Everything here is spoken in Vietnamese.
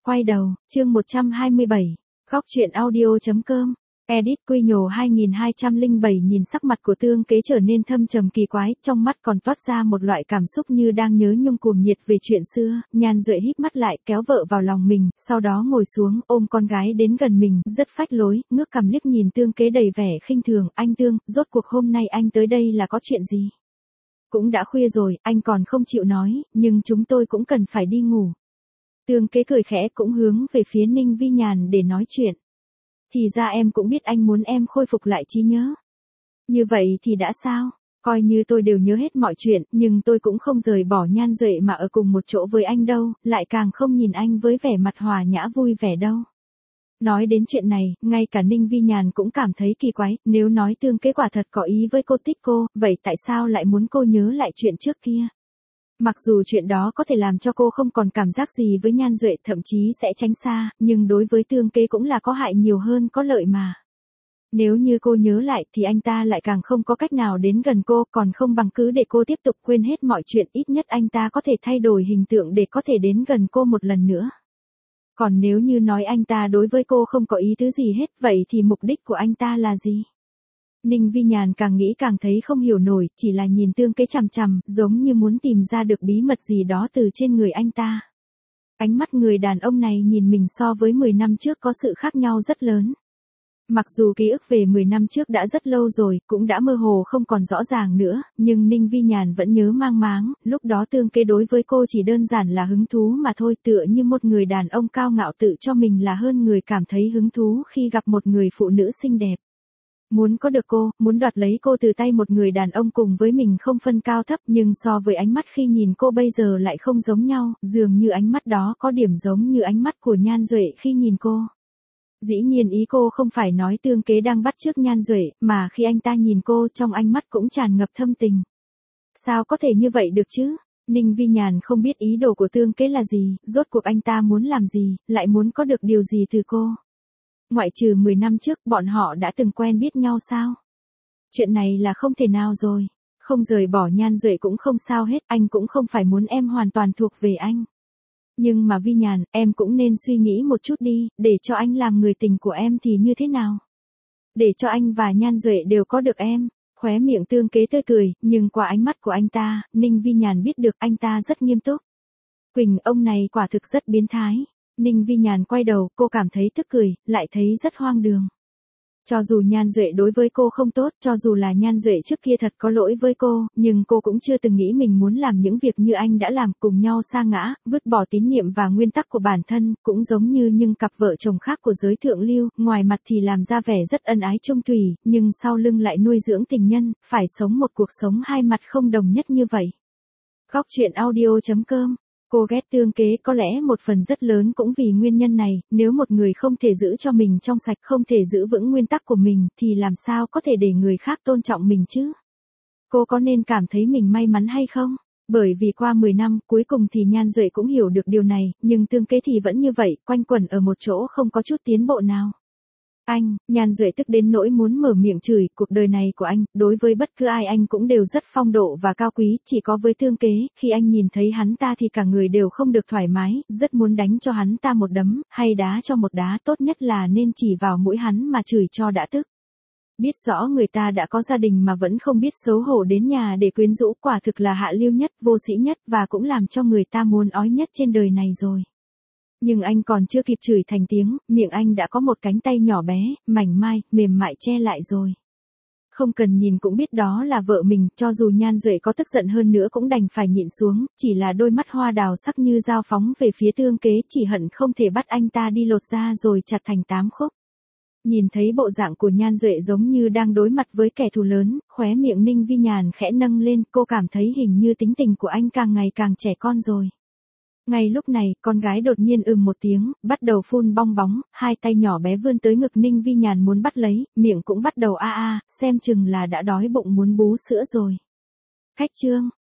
Quay đầu, chương 127. Góc truyện audio.com. Edit Quy Nhồ 2207 nhìn sắc mặt của Tương Kế trở nên thâm trầm kỳ quái, trong mắt còn toát ra một loại cảm xúc như đang nhớ nhung cuồng nhiệt về chuyện xưa. Nhan Duệ híp mắt lại, kéo vợ vào lòng mình, sau đó ngồi xuống, ôm con gái đến gần mình, rất phách lối, ngước cằm liếc nhìn Tương Kế đầy vẻ khinh thường. Anh Tương, rốt cuộc hôm nay anh tới đây là có chuyện gì? Cũng đã khuya rồi, anh còn không chịu nói, nhưng chúng tôi cũng cần phải đi ngủ. Tương Kế cười khẽ, cũng hướng về phía Ninh Vi Nhàn để nói chuyện. Thì ra em cũng biết anh muốn em khôi phục lại trí nhớ. Như vậy thì đã sao? Coi như tôi đều nhớ hết mọi chuyện, nhưng tôi cũng không rời bỏ Nhan Duệ mà ở cùng một chỗ với anh đâu, lại càng không nhìn anh với vẻ mặt hòa nhã vui vẻ đâu. Nói đến chuyện này, ngay cả Ninh Vi Nhàn cũng cảm thấy kỳ quái, nếu nói Tương Kế quả thật có ý với cô, thích cô, vậy tại sao lại muốn cô nhớ lại chuyện trước kia? Mặc dù chuyện đó có thể làm cho cô không còn cảm giác gì với Nhan Duệ, thậm chí sẽ tránh xa, nhưng đối với Tương Kế cũng là có hại nhiều hơn có lợi mà. Nếu như cô nhớ lại thì anh ta lại càng không có cách nào đến gần cô, còn không bằng cứ để cô tiếp tục quên hết mọi chuyện, ít nhất anh ta có thể thay đổi hình tượng để có thể đến gần cô một lần nữa. Còn nếu như nói anh ta đối với cô không có ý tứ gì hết, vậy thì mục đích của anh ta là gì? Ninh Vi Nhàn càng nghĩ càng thấy không hiểu nổi, chỉ là nhìn Tương Kế chằm chằm, giống như muốn tìm ra được bí mật gì đó từ trên người anh ta. Ánh mắt người đàn ông này nhìn mình so với 10 năm trước có sự khác nhau rất lớn. Mặc dù ký ức về 10 năm trước đã rất lâu rồi, cũng đã mơ hồ không còn rõ ràng nữa, nhưng Ninh Vi Nhàn vẫn nhớ mang máng, lúc đó Tương Kế đối với cô chỉ đơn giản là hứng thú mà thôi, tựa như một người đàn ông cao ngạo tự cho mình là hơn người cảm thấy hứng thú khi gặp một người phụ nữ xinh đẹp. Muốn có được cô, muốn đoạt lấy cô từ tay một người đàn ông cùng với mình không phân cao thấp, nhưng so với ánh mắt khi nhìn cô bây giờ lại không giống nhau, dường như ánh mắt đó có điểm giống như ánh mắt của Nhan Duệ khi nhìn cô. Dĩ nhiên ý cô không phải nói Tương Kế đang bắt chước Nhan Duệ, mà khi anh ta nhìn cô trong ánh mắt cũng tràn ngập thâm tình. Sao có thể như vậy được chứ? Ninh Vi Nhàn không biết ý đồ của Tương Kế là gì, rốt cuộc anh ta muốn làm gì, lại muốn có được điều gì từ cô. Ngoại trừ 10 năm trước, bọn họ đã từng quen biết nhau sao? Chuyện này là không thể nào rồi. Không rời bỏ Nhan Duệ cũng không sao hết, anh cũng không phải muốn em hoàn toàn thuộc về anh. Nhưng mà Vi Nhàn, em cũng nên suy nghĩ một chút đi, để cho anh làm người tình của em thì như thế nào? Để cho anh và Nhan Duệ đều có được em. Khóe miệng Tương Kế tươi cười, nhưng qua ánh mắt của anh ta, Ninh Vi Nhàn biết được anh ta rất nghiêm túc. Quỳnh, ông này quả thực rất biến thái. Ninh Vi Nhàn quay đầu, cô cảm thấy tức cười, lại thấy rất hoang đường. Cho dù Nhan Duệ đối với cô không tốt, cho dù là Nhan Duệ trước kia thật có lỗi với cô, nhưng cô cũng chưa từng nghĩ mình muốn làm những việc như anh đã làm, cùng nhau sa ngã, vứt bỏ tín niệm và nguyên tắc của bản thân, cũng giống như những cặp vợ chồng khác của giới thượng lưu, ngoài mặt thì làm ra vẻ rất ân ái chung thủy, nhưng sau lưng lại nuôi dưỡng tình nhân, phải sống một cuộc sống hai mặt không đồng nhất như vậy. Góc truyện audio.com. Cô ghét Tương Kế có lẽ một phần rất lớn cũng vì nguyên nhân này, nếu một người không thể giữ cho mình trong sạch, không thể giữ vững nguyên tắc của mình, thì làm sao có thể để người khác tôn trọng mình chứ? Cô có nên cảm thấy mình may mắn hay không? Bởi vì qua 10 năm, cuối cùng thì Nhan Duệ cũng hiểu được điều này, nhưng Tương Kế thì vẫn như vậy, quanh quẩn ở một chỗ không có chút tiến bộ nào. Anh, Nhan Duệ tức đến nỗi muốn mở miệng chửi, cuộc đời này của anh, đối với bất cứ ai anh cũng đều rất phong độ và cao quý, chỉ có với Tương Kế, khi anh nhìn thấy hắn ta thì cả người đều không được thoải mái, rất muốn đánh cho hắn ta một đấm, hay đá cho một đá, tốt nhất là nên chỉ vào mũi hắn mà chửi cho đã tức. Biết rõ người ta đã có gia đình mà vẫn không biết xấu hổ đến nhà để quyến rũ, quả thực là hạ lưu nhất, vô sĩ nhất và cũng làm cho người ta muốn ói nhất trên đời này rồi. Nhưng anh còn chưa kịp chửi thành tiếng, miệng anh đã có một cánh tay nhỏ bé, mảnh mai, mềm mại che lại rồi. Không cần nhìn cũng biết đó là vợ mình, cho dù Nhan Duệ có tức giận hơn nữa cũng đành phải nhịn xuống, chỉ là đôi mắt hoa đào sắc như dao phóng về phía Tương Kế, chỉ hận không thể bắt anh ta đi lột ra rồi chặt thành 8 khúc. Nhìn thấy bộ dạng của Nhan Duệ giống như đang đối mặt với kẻ thù lớn, khóe miệng Ninh Vi Nhàn khẽ nâng lên, cô cảm thấy hình như tính tình của anh càng ngày càng trẻ con rồi. Ngay lúc này, con gái đột nhiên một tiếng, bắt đầu phun bong bóng, hai tay nhỏ bé vươn tới ngực Ninh Vi Nhàn muốn bắt lấy, miệng cũng bắt đầu xem chừng là đã đói bụng muốn bú sữa rồi. Khách trương,